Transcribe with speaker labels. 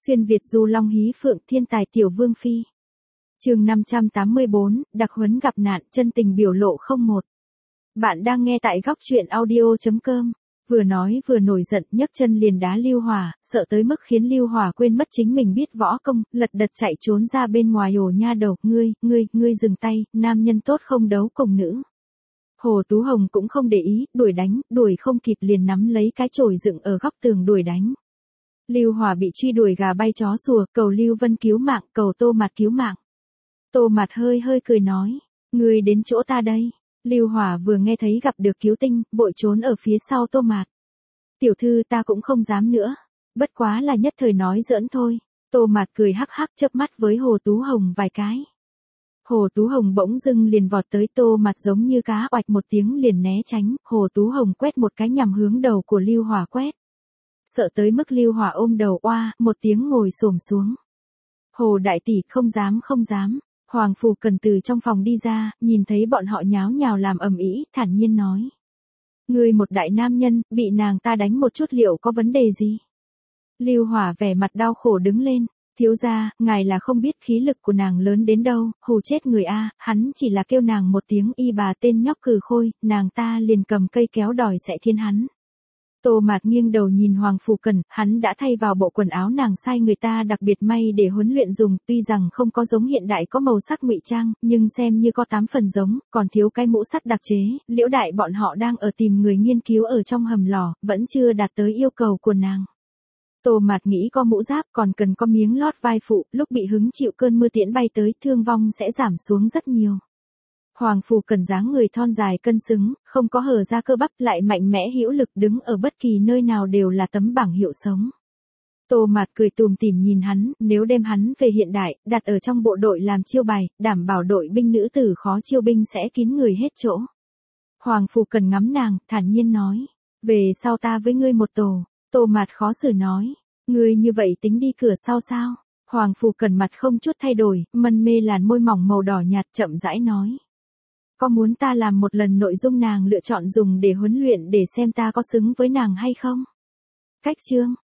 Speaker 1: Xuyên Việt du long hí phượng thiên tài tiểu vương phi. Chương 584, đặc huấn gặp nạn, chân tình biểu lộ 01. Bạn đang nghe tại góc truyện audio.com. Vừa nói vừa nổi giận, nhấc chân liền đá Lưu Hòa, sợ tới mức khiến Lưu Hòa quên mất chính mình biết võ công, lật đật chạy trốn ra bên ngoài. Ồ nha đầu, ngươi dừng tay, nam nhân tốt không đấu cùng nữ. Hồ Tú Hồng cũng không để ý, đuổi không kịp liền nắm lấy cái chổi dựng ở góc tường đuổi đánh. Lưu Hòa bị truy đuổi gà bay chó sủa, cầu Lưu Vân cứu mạng, cầu Tô Mạt cứu mạng. Tô Mạt hơi cười nói, ngươi đến chỗ ta đây. Lưu Hòa vừa nghe thấy gặp được cứu tinh, vội trốn ở phía sau Tô Mạt. Tiểu thư ta cũng không dám nữa, bất quá là nhất thời nói giỡn thôi. Tô Mạt cười hắc hắc chớp mắt với Hồ Tú Hồng vài cái. Hồ Tú Hồng bỗng dưng liền vọt tới Tô Mạt giống như cá, oạch một tiếng liền né tránh. Hồ Tú Hồng quét một cái nhằm hướng đầu của Lưu Hòa quét. Sợ tới mức Lưu Hòa ôm đầu oa, một tiếng ngồi xổm xuống. Hồ đại tỷ, không dám. Hoàng Phủ Cần từ trong phòng đi ra, nhìn thấy bọn họ nháo nhào làm ầm ĩ, thản nhiên nói. Ngươi một đại nam nhân, bị nàng ta đánh một chút liệu có vấn đề gì? Lưu Hòa vẻ mặt đau khổ đứng lên, thiếu gia, ngài là không biết khí lực của nàng lớn đến đâu, hù chết người a, hắn chỉ là kêu nàng một tiếng y bà tên nhóc cừ khôi, nàng ta liền cầm cây kéo đòi sẽ thiên hắn. Tô Mạt nghiêng đầu nhìn Hoàng Phủ Cần, hắn đã thay vào bộ quần áo nàng sai người ta đặc biệt may để huấn luyện dùng, tuy rằng không có giống hiện đại có màu sắc ngụy trang, nhưng xem như có 8 phần giống, còn thiếu cái mũ sắt đặc chế. Liễu đại bọn họ đang ở tìm người nghiên cứu ở trong hầm lò, vẫn chưa đạt tới yêu cầu của nàng. Tô Mạt nghĩ có mũ giáp còn cần có miếng lót vai phụ, lúc bị hứng chịu cơn mưa tiễn bay tới, thương vong sẽ giảm xuống rất nhiều. Hoàng Phủ Cần dáng người thon dài cân xứng, không có hở ra cơ bắp, lại mạnh mẽ hữu lực, đứng ở bất kỳ nơi nào đều là tấm bảng hiệu sống. Tô Mạt cười tùm tìm nhìn hắn, nếu đem hắn về hiện đại, đặt ở trong bộ đội làm chiêu bài, đảm bảo đội binh nữ tử khó chiêu binh sẽ kín người hết chỗ. Hoàng Phủ Cần ngắm nàng, thản nhiên nói, về sau ta với ngươi một tổ. Tô Mạt khó xử nói, ngươi như vậy tính đi cửa sau sao? Hoàng Phủ Cần mặt không chút thay đổi, mân mê làn môi mỏng màu đỏ nhạt chậm rãi nói. Có muốn ta làm một lần nội dung nàng lựa chọn dùng để huấn luyện để xem ta có xứng với nàng hay không? Cách chương,